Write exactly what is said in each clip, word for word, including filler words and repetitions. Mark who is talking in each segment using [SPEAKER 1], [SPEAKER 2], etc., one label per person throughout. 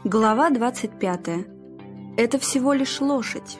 [SPEAKER 1] Глава двадцать пятая. Это всего лишь лошадь.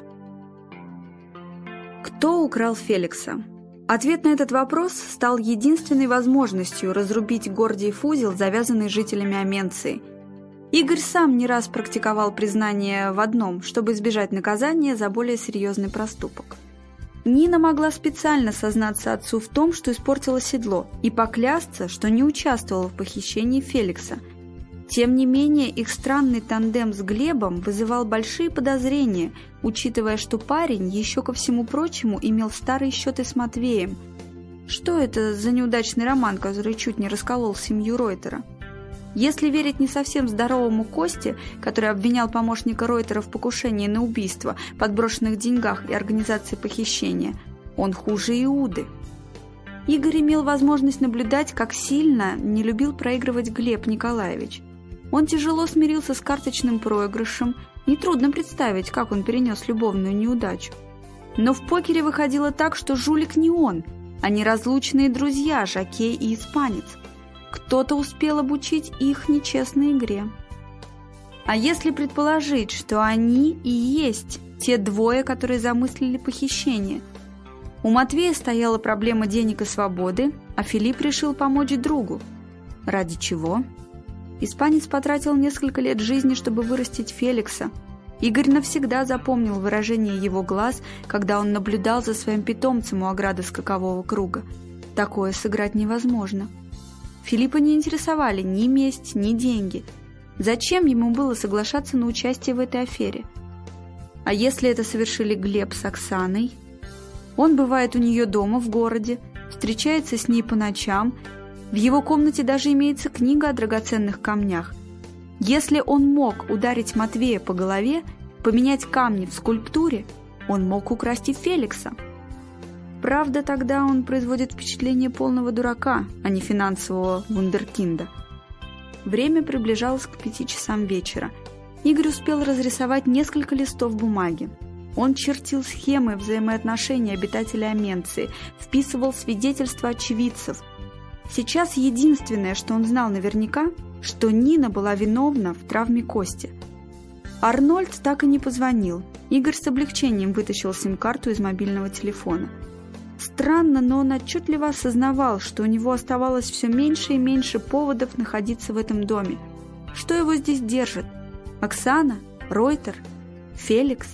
[SPEAKER 1] Кто украл Феликса? Ответ на этот вопрос стал единственной возможностью разрубить Гордиев узел, завязанный жителями Аменции. Игорь сам не раз практиковал признание в одном, чтобы избежать наказания за более серьезный проступок. Нина могла специально сознаться отцу в том, что испортила седло, и поклясться, что не участвовала в похищении Феликса. Тем не менее, их странный тандем с Глебом вызывал большие подозрения, учитывая, что парень, еще ко всему прочему, имел старые счеты с Матвеем. Что это за неудачный роман, который чуть не расколол семью Ройтера? Если верить не совсем здоровому Косте, который обвинял помощника Ройтера в покушении на убийство, подброшенных деньгах и организации похищения, он хуже Иуды. Игорь имел возможность наблюдать, как сильно не любил проигрывать Глеб Николаевич. Он тяжело смирился с карточным проигрышем, нетрудно представить, как он перенес любовную неудачу. Но в покере выходило так, что жулик не он, а неразлучные друзья, жокей и испанец. Кто-то успел обучить их нечестной игре. А если предположить, что они и есть те двое, которые замыслили похищение? У Матвея стояла проблема денег и свободы, а Филипп решил помочь другу. Ради чего? Испанец потратил несколько лет жизни, чтобы вырастить Феликса. Игорь навсегда запомнил выражение его глаз, когда он наблюдал за своим питомцем у ограды скакового круга. Такое сыграть невозможно. Филиппа не интересовали ни месть, ни деньги. Зачем ему было соглашаться на участие в этой афере? А если это совершили Глеб с Оксаной? Он бывает у нее дома в городе, встречается с ней по ночам. В его комнате даже имеется книга о драгоценных камнях. Если он мог ударить Матвея по голове, поменять камни в скульптуре, он мог украсть и Феликса. Правда, тогда он производит впечатление полного дурака, а не финансового вундеркинда. Время приближалось к пяти часам вечера. Игорь успел разрисовать несколько листов бумаги. Он чертил схемы взаимоотношений обитателей Аменции, вписывал свидетельства очевидцев. Сейчас единственное, что он знал наверняка, что Нина была виновна в травме Кости. Арнольд так и не позвонил. Игорь с облегчением вытащил сим-карту из мобильного телефона. Странно, но он отчетливо осознавал, что у него оставалось все меньше и меньше поводов находиться в этом доме. Что его здесь держит? Оксана? Ройтер? Феликс?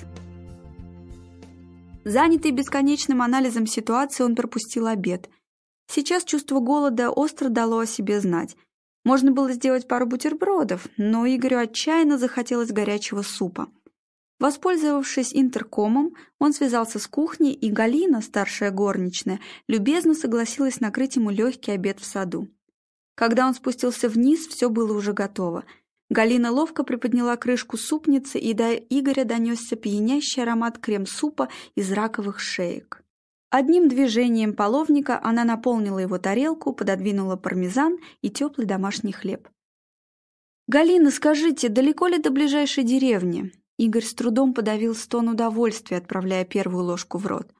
[SPEAKER 1] Занятый бесконечным анализом ситуации, он пропустил обед. Сейчас чувство голода остро дало о себе знать. Можно было сделать пару бутербродов, но Игорю отчаянно захотелось горячего супа. Воспользовавшись интеркомом, он связался с кухней, и Галина, старшая горничная, любезно согласилась накрыть ему легкий обед в саду. Когда он спустился вниз, все было уже готово. Галина ловко приподняла крышку супницы, и до Игоря донесся пьянящий аромат крем-супа из раковых шеек. Одним движением половника она наполнила его тарелку, пододвинула пармезан и теплый домашний хлеб. «Галина, скажите, далеко ли до ближайшей деревни?» Игорь с трудом подавил стон удовольствия, отправляя первую ложку в рот.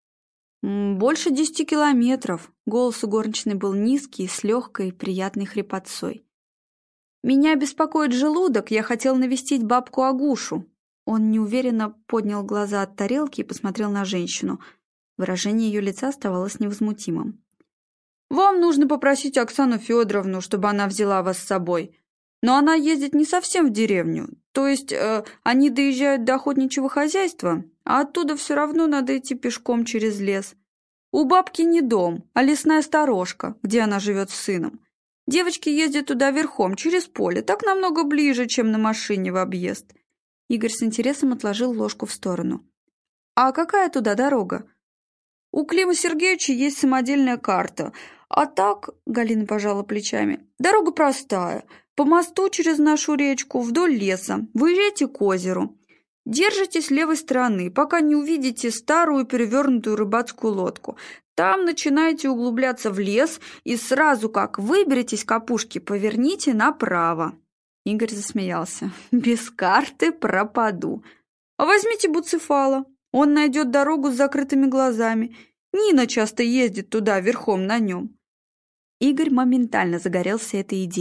[SPEAKER 1] «Больше десяти километров», — голос у горничной был низкий, с легкой, приятной хрипотцой. «Меня беспокоит желудок, я хотел навестить бабку Агушу». Он неуверенно поднял глаза от тарелки и посмотрел на женщину. Выражение ее лица оставалось невозмутимым. «Вам нужно попросить Оксану Федоровну, чтобы она взяла вас с собой. Но она ездит не совсем в деревню, то есть э, они доезжают до охотничьего хозяйства, а оттуда все равно надо идти пешком через лес. У бабки не дом, а лесная сторожка, где она живет с сыном. Девочки ездят туда верхом, через поле, так намного ближе, чем на машине в объезд». Игорь с интересом отложил ложку в сторону. «А какая туда дорога?» «У Клима Сергеевича есть самодельная карта, а так, — Галина пожала плечами, — дорога простая. По мосту через нашу речку вдоль леса, выезжайте к озеру. Держитесь левой стороны, пока не увидите старую перевернутую рыбацкую лодку. Там начинаете углубляться в лес, и сразу как выберетесь к опушке, поверните направо». Игорь засмеялся. «Без карты пропаду. А возьмите Буцефала. Он найдет дорогу с закрытыми глазами. Нина часто ездит туда верхом на нем». Игорь моментально загорелся этой идеей.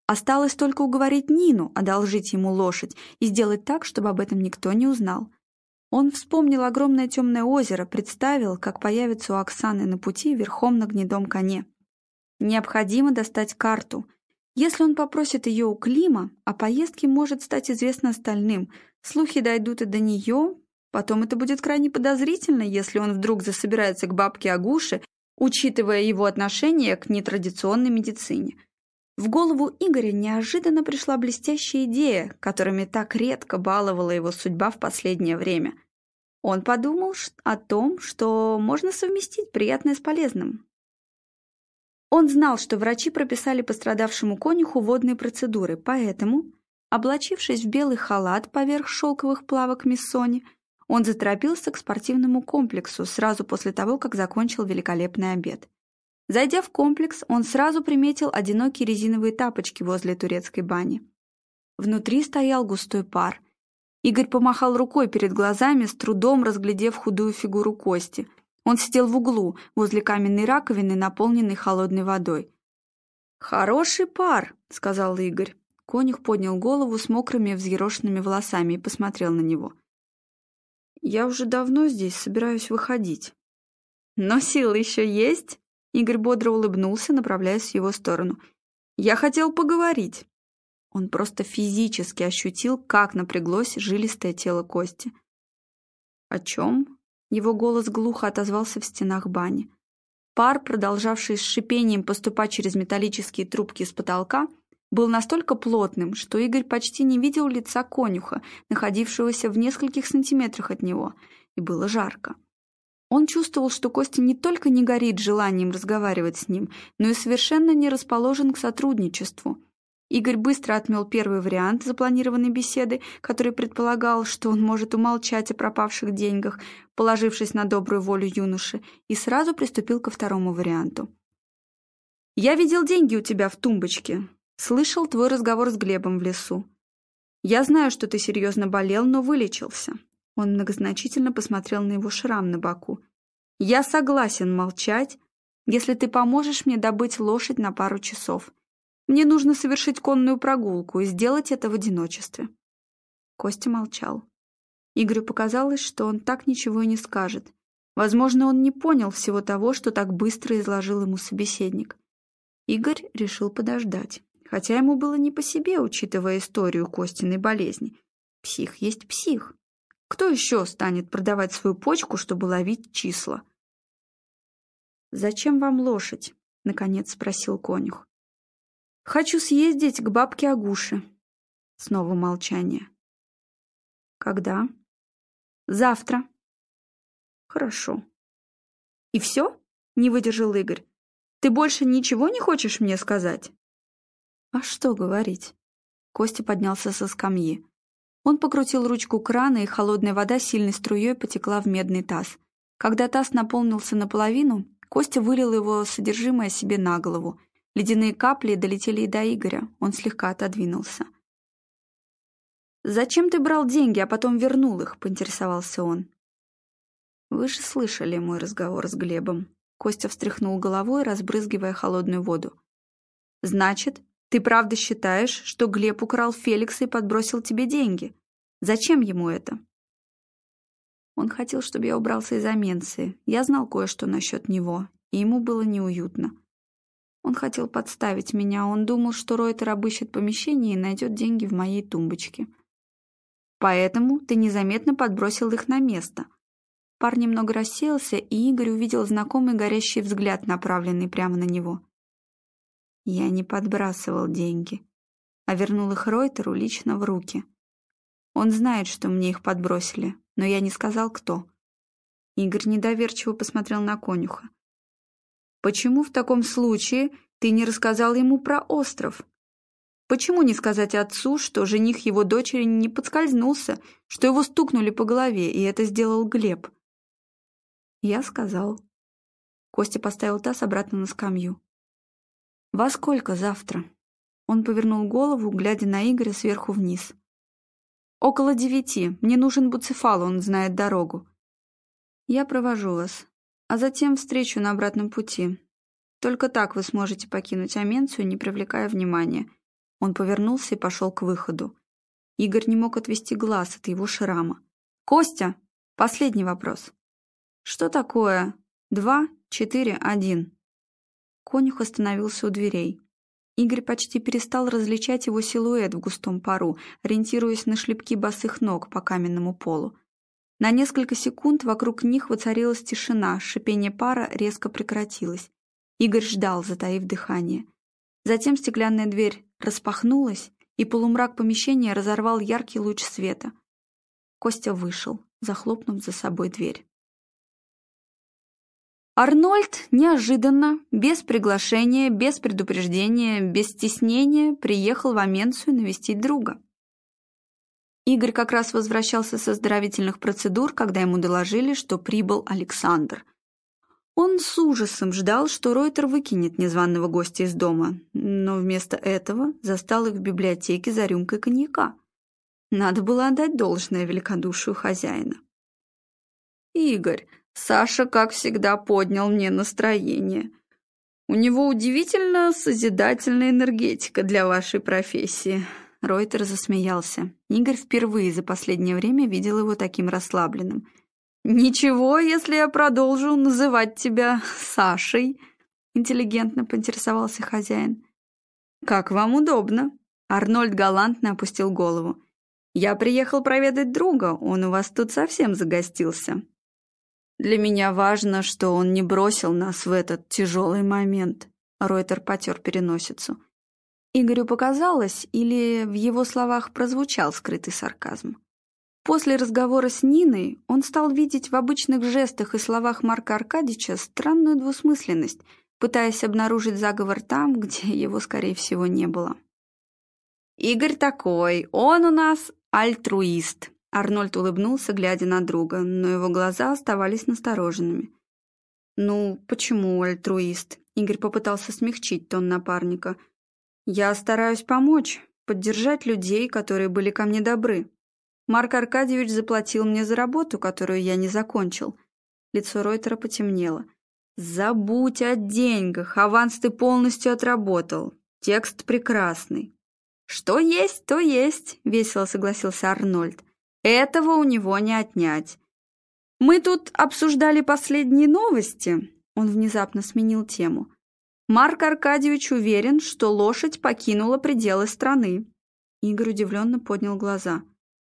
[SPEAKER 1] Осталось только уговорить Нину одолжить ему лошадь и сделать так, чтобы об этом никто не узнал. Он вспомнил огромное темное озеро, представил, как появится у Оксаны на пути верхом на гнедом коне. Необходимо достать карту. Если он попросит ее у Клима, о поездке может стать известно остальным, слухи дойдут и до нее, потом это будет крайне подозрительно, если он вдруг засобирается к бабке Агуше, учитывая его отношение к нетрадиционной медицине. В голову Игоря неожиданно пришла блестящая идея, которыми так редко баловала его судьба в последнее время. Он подумал о том, что можно совместить приятное с полезным. Он знал, что врачи прописали пострадавшему конюху водные процедуры, поэтому, облачившись в белый халат поверх шелковых плавок Миссони, он заторопился к спортивному комплексу сразу после того, как закончил великолепный обед. Зайдя в комплекс, он сразу приметил одинокие резиновые тапочки возле турецкой бани. Внутри стоял густой пар. Игорь помахал рукой перед глазами, с трудом разглядев худую фигуру Кости. Он сидел в углу, возле каменной раковины, наполненной холодной водой. «Хороший пар», — сказал Игорь. Конюх поднял голову с мокрыми взъерошенными волосами и посмотрел на него. «Я уже давно здесь собираюсь выходить». «Но силы еще есть?» Игорь бодро улыбнулся, направляясь в его сторону. «Я хотел поговорить». Он просто физически ощутил, как напряглось жилистое тело Кости. «О чем?» Его голос глухо отозвался в стенах бани. Пар, продолжавший с шипением поступать через металлические трубки с потолка, был настолько плотным, что Игорь почти не видел лица конюха, находившегося в нескольких сантиметрах от него, и было жарко. Он чувствовал, что Костя не только не горит желанием разговаривать с ним, но и совершенно не расположен к сотрудничеству. Игорь быстро отмел первый вариант запланированной беседы, который предполагал, что он может умолчать о пропавших деньгах, положившись на добрую волю юноши, и сразу приступил ко второму варианту. «Я видел деньги у тебя в тумбочке. Слышал твой разговор с Глебом в лесу. Я знаю, что ты серьезно болел, но вылечился». Он многозначительно посмотрел на его шрам на боку. «Я согласен молчать, если ты поможешь мне добыть лошадь на пару часов. Мне нужно совершить конную прогулку и сделать это в одиночестве». Костя молчал. Игорю показалось, что он так ничего и не скажет. Возможно, он не понял всего того, что так быстро изложил ему собеседник. Игорь решил подождать, хотя ему было не по себе, учитывая историю Костиной болезни. Псих есть псих. Кто еще станет продавать свою почку, чтобы ловить числа? «Зачем вам лошадь?» — наконец спросил конюх. «Хочу съездить к бабке Агуше». Снова молчание. «Когда?» «Завтра». «Хорошо». «И все?» — не выдержал Игорь. «Ты больше ничего не хочешь мне сказать?» «А что говорить?» Костя поднялся со скамьи. Он покрутил ручку крана, и холодная вода сильной струей потекла в медный таз. Когда таз наполнился наполовину, Костя вылил его содержимое себе на голову. Ледяные капли долетели и до Игоря. Он слегка отодвинулся. «Зачем ты брал деньги, а потом вернул их?» — поинтересовался он. «Вы же слышали мой разговор с Глебом». Костя встряхнул головой, разбрызгивая холодную воду. «Значит, ты правда считаешь, что Глеб украл Феликса и подбросил тебе деньги? Зачем ему это?» Он хотел, чтобы я убрался из Аменции. Я знал кое-что насчет него, и ему было неуютно. Он хотел подставить меня, он думал, что Ройтер обыщет помещение и найдет деньги в моей тумбочке. Поэтому ты незаметно подбросил их на место. Пар немного рассеялся, и Игорь увидел знакомый горящий взгляд, направленный прямо на него. Я не подбрасывал деньги, а вернул их Ройтеру лично в руки. Он знает, что мне их подбросили, но я не сказал, кто. Игорь недоверчиво посмотрел на конюха. «Почему в таком случае ты не рассказал ему про остров? Почему не сказать отцу, что жених его дочери не подскользнулся, что его стукнули по голове, и это сделал Глеб?» Я сказал. Костя поставил таз обратно на скамью. «Во сколько завтра?» Он повернул голову, глядя на Игоря сверху вниз. «Около девяти. Мне нужен Буцефал, он знает дорогу. Я провожу вас, а затем встречу на обратном пути. Только так вы сможете покинуть Аменцию, не привлекая внимания. Он повернулся и пошел к выходу. Игорь не мог отвести глаз от его шрама. «Костя, последний вопрос. Что такое два, четыре, один?» Конюх остановился у дверей. Игорь почти перестал различать его силуэт в густом пару, ориентируясь на шлепки босых ног по каменному полу. На несколько секунд вокруг них воцарилась тишина, шипение пара резко прекратилось. Игорь ждал, затаив дыхание. Затем стеклянная дверь распахнулась, и полумрак помещения разорвал яркий луч света. Костя вышел, захлопнув за собой дверь. Арнольд неожиданно, без приглашения, без предупреждения, без стеснения приехал в Аменцию навестить друга. Игорь как раз возвращался с оздоровительных процедур, когда ему доложили, что прибыл Александр. Он с ужасом ждал, что Ройтер выкинет незваного гостя из дома, но вместо этого застал их в библиотеке за рюмкой коньяка. Надо было отдать должное великодушию хозяина. «Игорь, Саша, как всегда, поднял мне настроение. У него удивительно созидательная энергетика для вашей профессии». Ройтер засмеялся. Игорь впервые за последнее время видел его таким расслабленным. «Ничего, если я продолжу называть тебя Сашей», — интеллигентно поинтересовался хозяин. «Как вам удобно». Арнольд галантно опустил голову. «Я приехал проведать друга, он у вас тут совсем загостился. Для меня важно, что он не бросил нас в этот тяжелый момент». Ройтер потер переносицу. Игорю показалось, или в его словах прозвучал скрытый сарказм. После разговора с Ниной он стал видеть в обычных жестах и словах Марка Аркадьевича странную двусмысленность, пытаясь обнаружить заговор там, где его, скорее всего, не было. «Игорь такой, он у нас альтруист», — Арнольд улыбнулся, глядя на друга, но его глаза оставались настороженными. «Ну, почему альтруист?» — Игорь попытался смягчить тон напарника. «Я стараюсь помочь, поддержать людей, которые были ко мне добры. Марк Аркадьевич заплатил мне за работу, которую я не закончил». Лицо Ройтера потемнело. «Забудь о деньгах, аванс ты полностью отработал. Текст прекрасный». «Что есть, то есть», — весело согласился Арнольд. «Этого у него не отнять. Мы тут обсуждали последние новости». Он внезапно сменил тему. «Марк Аркадьевич уверен, что лошадь покинула пределы страны». Игорь удивленно поднял глаза.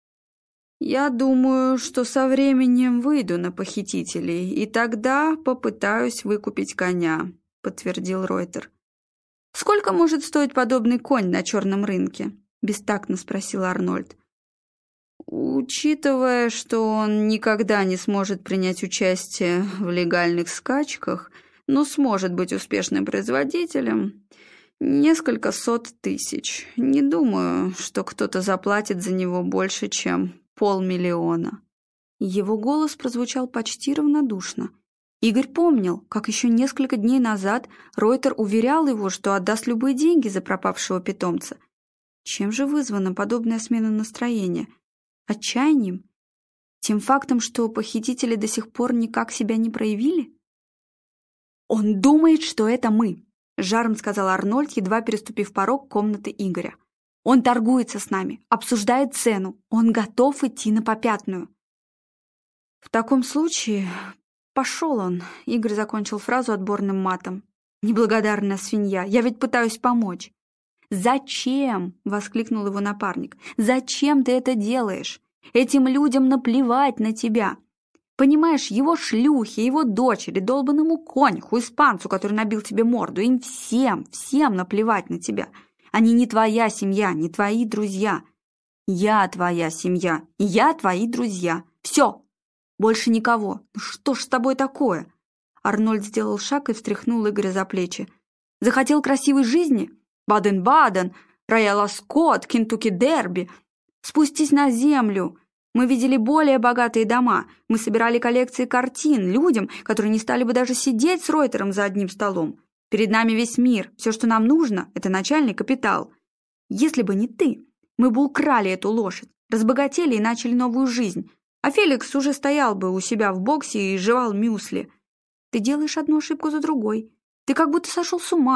[SPEAKER 1] «Я думаю, что со временем выйду на похитителей, и тогда попытаюсь выкупить коня», — подтвердил Ройтер. «Сколько может стоить подобный конь на черном рынке?» — бестактно спросил Арнольд. «Учитывая, что он никогда не сможет принять участие в легальных скачках, но сможет быть успешным производителем, несколько сот тысяч. Не думаю, что кто-то заплатит за него больше, чем полмиллиона». Его голос прозвучал почти равнодушно. Игорь помнил, как еще несколько дней назад Ройтер уверял его, что отдаст любые деньги за пропавшего питомца. Чем же вызвана подобная смена настроения? Отчаянием? Тем фактом, что похитители до сих пор никак себя не проявили? «Он думает, что это мы», — жаром сказал Арнольд, едва переступив порог комнаты Игоря. «Он торгуется с нами, обсуждает цену, он готов идти на попятную». «В таком случае пошел он», — Игорь закончил фразу отборным матом. «Неблагодарная свинья, я ведь пытаюсь помочь». «Зачем?» — воскликнул его напарник. «Зачем ты это делаешь? Этим людям наплевать на тебя. Понимаешь, его шлюхи, его дочери, долбанному конюху, испанцу, который набил тебе морду, им всем, всем наплевать на тебя. Они не твоя семья, не твои друзья. Я твоя семья, и я твои друзья. Все, больше никого. Ну что ж с тобой такое?» Арнольд сделал шаг и встряхнул Игоря за плечи. «Захотел красивой жизни? Баден-Баден, Роял Аскот, Кентукки-Дерби. Спустись на землю. Мы видели более богатые дома. Мы собирали коллекции картин людям, которые не стали бы даже сидеть с Ройтером за одним столом. Перед нами весь мир. Все, что нам нужно, это начальный капитал. Если бы не ты, мы бы украли эту лошадь, разбогатели и начали новую жизнь. А Феликс уже стоял бы у себя в боксе и жевал мюсли. Ты делаешь одну ошибку за другой. Ты как будто сошел с ума.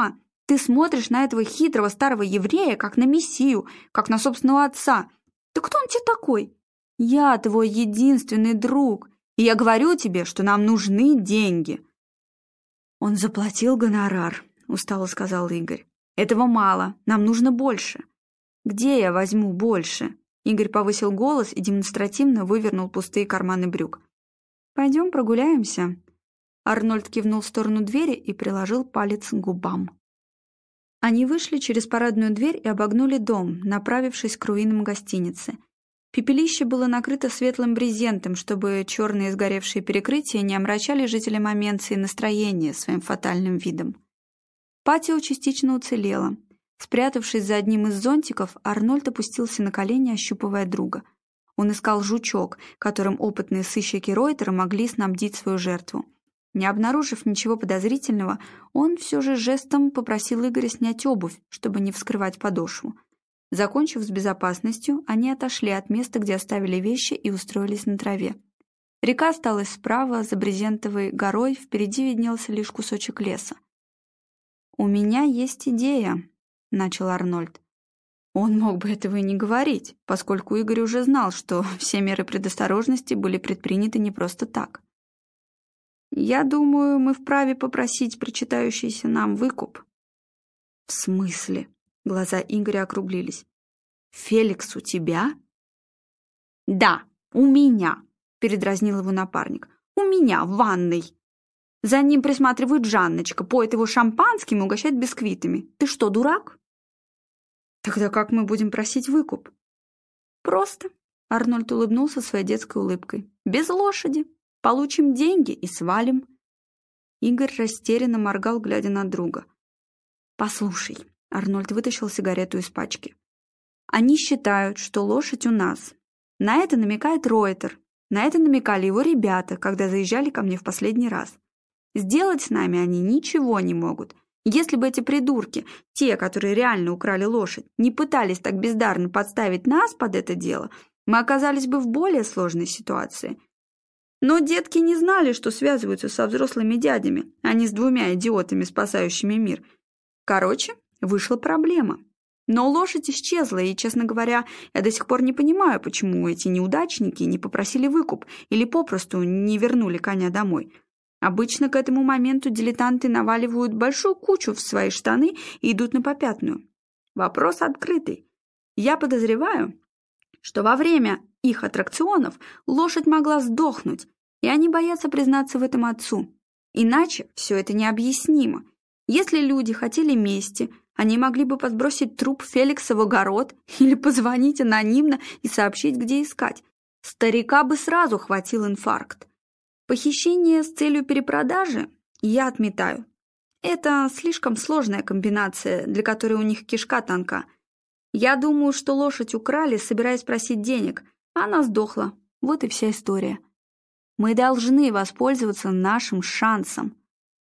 [SPEAKER 1] Ты смотришь на этого хитрого старого еврея, как на мессию, как на собственного отца. Да кто он тебе такой? Я твой единственный друг, и я говорю тебе, что нам нужны деньги». «Он заплатил гонорар», — устало сказал Игорь. «Этого мало, нам нужно больше». «Где я возьму больше?» Игорь повысил голос и демонстративно вывернул пустые карманы брюк. «Пойдем прогуляемся». Арнольд кивнул в сторону двери и приложил палец к губам. Они вышли через парадную дверь и обогнули дом, направившись к руинам гостиницы. Пепелище было накрыто светлым брезентом, чтобы черные сгоревшие перекрытия не омрачали жителям Аменции настроение своим фатальным видом. Патио частично уцелело. Спрятавшись за одним из зонтиков, Арнольд опустился на колени, ощупывая друга. Он искал жучок, которым опытные сыщики Ройтера могли снабдить свою жертву. Не обнаружив ничего подозрительного, он все же жестом попросил Игоря снять обувь, чтобы не вскрывать подошву. Закончив с безопасностью, они отошли от места, где оставили вещи, и устроились на траве. Река осталась справа, за брезентовой горой, впереди виднелся лишь кусочек леса. «У меня есть идея», — начал Арнольд. Он мог бы этого и не говорить, поскольку Игорь уже знал, что все меры предосторожности были предприняты не просто так. «Я думаю, мы вправе попросить причитающийся нам выкуп». «В смысле?» — глаза Игоря округлились. «Феликс у тебя?» «Да, у меня», — передразнил его напарник. «У меня, в ванной. За ним присматривает Жанночка, поет его шампанским и угощает бисквитами. Ты что, дурак?» «Тогда как мы будем просить выкуп?» «Просто», — Арнольд улыбнулся своей детской улыбкой. «Без лошади. Получим деньги и свалим». Игорь растерянно моргал, глядя на друга. «Послушай», — Арнольд вытащил сигарету из пачки. «Они считают, что лошадь у нас. На это намекает Ройтер. На это намекали его ребята, когда заезжали ко мне в последний раз. Сделать с нами они ничего не могут. Если бы эти придурки, те, которые реально украли лошадь, не пытались так бездарно подставить нас под это дело, мы оказались бы в более сложной ситуации. Но детки не знали, что связываются со взрослыми дядями, а не с двумя идиотами, спасающими мир. Короче, вышла проблема. Но лошадь исчезла, и, честно говоря, я до сих пор не понимаю, почему эти неудачники не попросили выкуп или попросту не вернули коня домой. Обычно к этому моменту дилетанты наваливают большую кучу в свои штаны и идут на попятную. Вопрос открытый. Я подозреваю, что во время их аттракционов лошадь могла сдохнуть, и они боятся признаться в этом отцу. Иначе все это необъяснимо. Если люди хотели мести, они могли бы подбросить труп Феликса в огород или позвонить анонимно и сообщить, где искать. Старика бы сразу хватил инфаркт. Похищение с целью перепродажи я отметаю. Это слишком сложная комбинация, для которой у них кишка тонка. Я думаю, что лошадь украли, собираясь просить денег, а она сдохла. Вот и вся история. Мы должны воспользоваться нашим шансом.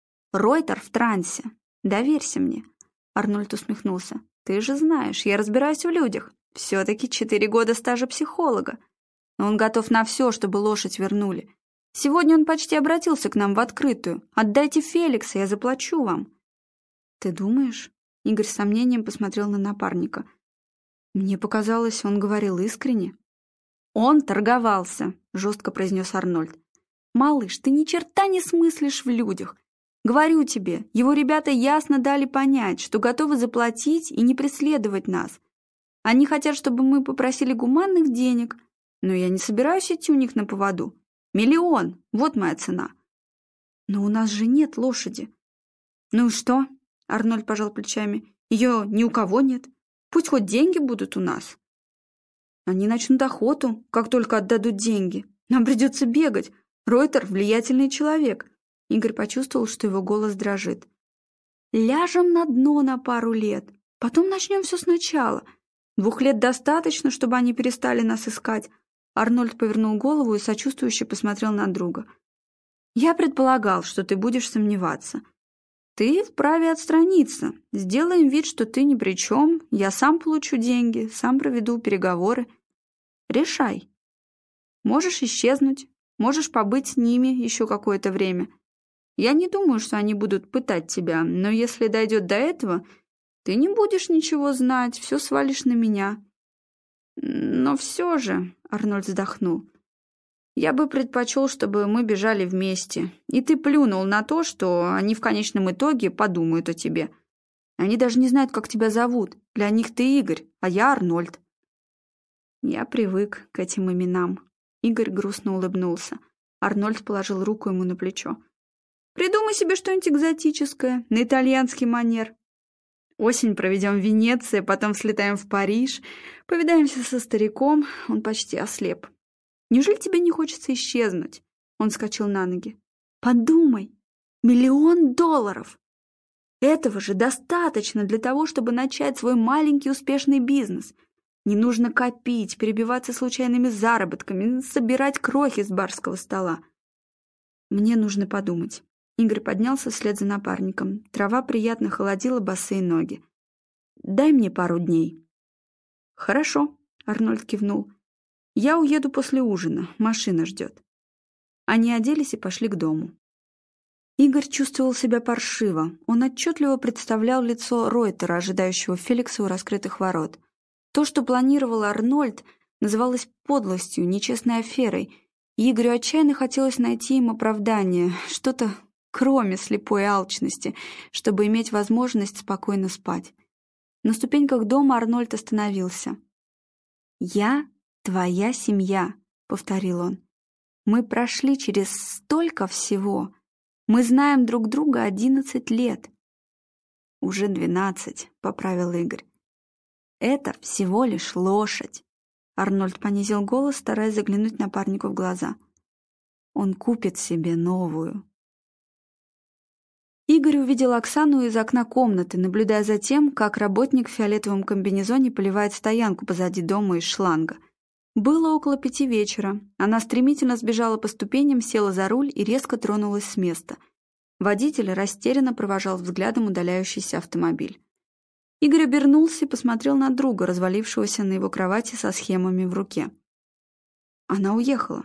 [SPEAKER 1] Ройтер в трансе. Доверься мне. Арнольд усмехнулся. Ты же знаешь, я разбираюсь в людях. Все-таки четыре года стажа психолога. Но он готов на все, чтобы лошадь вернули. Сегодня он почти обратился к нам в открытую. Отдайте Феликса, я заплачу вам. Ты думаешь? Игорь с сомнением посмотрел на напарника. Мне показалось, он говорил искренне. Он торговался, жестко произнес Арнольд. Малыш, ты ни черта не смыслишь в людях. Говорю тебе, его ребята ясно дали понять, что готовы заплатить и не преследовать нас. Они хотят, чтобы мы попросили гуманных денег, но я не собираюсь идти у них на поводу. Миллион, вот моя цена. Но у нас же нет лошади. Ну и что? Арнольд пожал плечами. Ее ни у кого нет. Пусть хоть деньги будут у нас. Они начнут охоту, как только отдадут деньги. Нам придется бегать. Ройтер — влиятельный человек. Игорь почувствовал, что его голос дрожит. Ляжем на дно на пару лет. Потом начнем все сначала. Двух лет достаточно, чтобы они перестали нас искать. Арнольд повернул голову и сочувствующе посмотрел на друга. «Я предполагал, что ты будешь сомневаться. Ты вправе отстраниться. Сделаем вид, что ты ни при чем. Я сам получу деньги, сам проведу переговоры. Решай. Можешь исчезнуть, можешь побыть с ними еще какое-то время. Я не думаю, что они будут пытать тебя, но если дойдет до этого, ты не будешь ничего знать, все свалишь на меня». «Но все же», — Арнольд вздохнул, — «я бы предпочел, чтобы мы бежали вместе, и ты плюнул на то, что они в конечном итоге подумают о тебе. Они даже не знают, как тебя зовут. Для них ты Игорь, а я Арнольд». «Я привык к этим именам». Игорь грустно улыбнулся. Арнольд положил руку ему на плечо. «Придумай себе что-нибудь экзотическое, на итальянский манер. Осень проведем в Венеции, потом слетаем в Париж, повидаемся со стариком». Он почти ослеп. «Неужели тебе не хочется исчезнуть?» Он вскочил на ноги. «Подумай, миллион долларов! Этого же достаточно для того, чтобы начать свой маленький успешный бизнес. Не нужно копить, перебиваться случайными заработками, собирать крохи с барского стола». «Мне нужно подумать». Игорь поднялся вслед за напарником. Трава приятно холодила босые ноги. «Дай мне пару дней». «Хорошо», — Арнольд кивнул. «Я уеду после ужина, машина ждет». Они оделись и пошли к дому. Игорь чувствовал себя паршиво. Он отчетливо представлял лицо Ройтера, ожидающего Феликса у раскрытых ворот. То, что планировал Арнольд, называлось подлостью, нечестной аферой. И Игорю отчаянно хотелось найти им оправдание, что-то кроме слепой алчности, чтобы иметь возможность спокойно спать. На ступеньках дома Арнольд остановился. «Я твоя семья», — повторил он. «Мы прошли через столько всего. Мы знаем друг друга одиннадцать лет». «Уже двенадцать», — поправил Игорь. «Это всего лишь лошадь». Арнольд понизил голос, стараясь заглянуть напарнику в глаза. «Он купит себе новую». Игорь увидел Оксану из окна комнаты, наблюдая за тем, как работник в фиолетовом комбинезоне поливает стоянку позади дома из шланга. Было около пяти вечера. Она стремительно сбежала по ступеням, села за руль и резко тронулась с места. Водитель растерянно провожал взглядом удаляющийся автомобиль. Игорь обернулся и посмотрел на друга, развалившегося на его кровати со схемами в руке. Она уехала.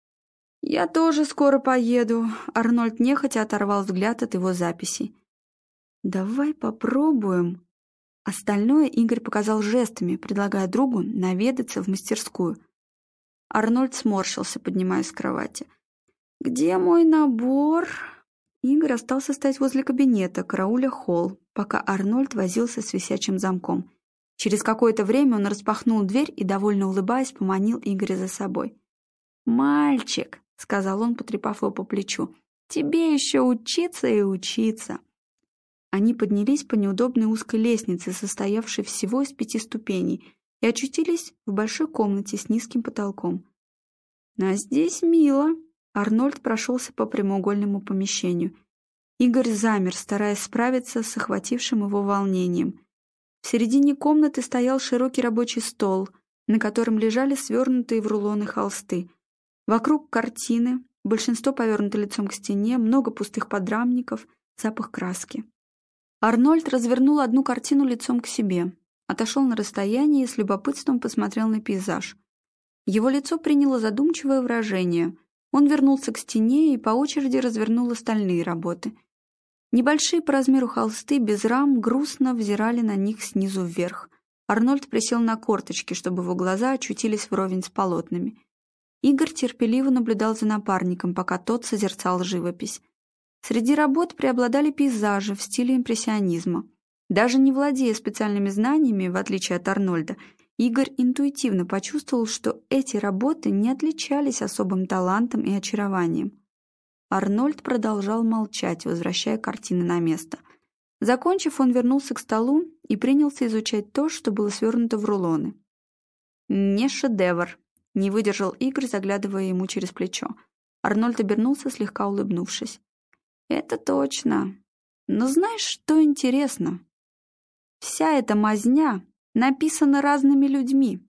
[SPEAKER 1] «Я тоже скоро поеду», — Арнольд нехотя оторвал взгляд от его записей. «Давай попробуем». Остальное Игорь показал жестами, предлагая другу наведаться в мастерскую. Арнольд сморщился, поднимаясь с кровати. «Где мой набор?» Игорь остался стоять возле кабинета, карауля холл, пока Арнольд возился с висячим замком. Через какое-то время он распахнул дверь и, довольно улыбаясь, поманил Игоря за собой. «Мальчик», — сказал он, потрепав его по плечу, — «тебе еще учиться и учиться». Они поднялись по неудобной узкой лестнице, состоявшей всего из пяти ступеней, и очутились в большой комнате с низким потолком. «А здесь мило», — Арнольд прошелся по прямоугольному помещению. Игорь замер, стараясь справиться с охватившим его волнением. В середине комнаты стоял широкий рабочий стол, на котором лежали свернутые в рулоны холсты. Вокруг картины, большинство повернуто лицом к стене, много пустых подрамников, запах краски. Арнольд развернул одну картину лицом к себе, отошел на расстояние и с любопытством посмотрел на пейзаж. Его лицо приняло задумчивое выражение. Он вернулся к стене и по очереди развернул остальные работы. Небольшие по размеру холсты без рам грустно взирали на них снизу вверх. Арнольд присел на корточки, чтобы его глаза очутились вровень с полотнами. Игорь терпеливо наблюдал за напарником, пока тот созерцал живопись. Среди работ преобладали пейзажи в стиле импрессионизма. Даже не владея специальными знаниями, в отличие от Арнольда, Игорь интуитивно почувствовал, что эти работы не отличались особым талантом и очарованием. Арнольд продолжал молчать, возвращая картины на место. Закончив, он вернулся к столу и принялся изучать то, что было свернуто в рулоны. «Не шедевр», — не выдержал Игорь, заглядывая ему через плечо. Арнольд обернулся, слегка улыбнувшись. «Это точно. Но знаешь, что интересно? Вся эта мазня написана разными людьми.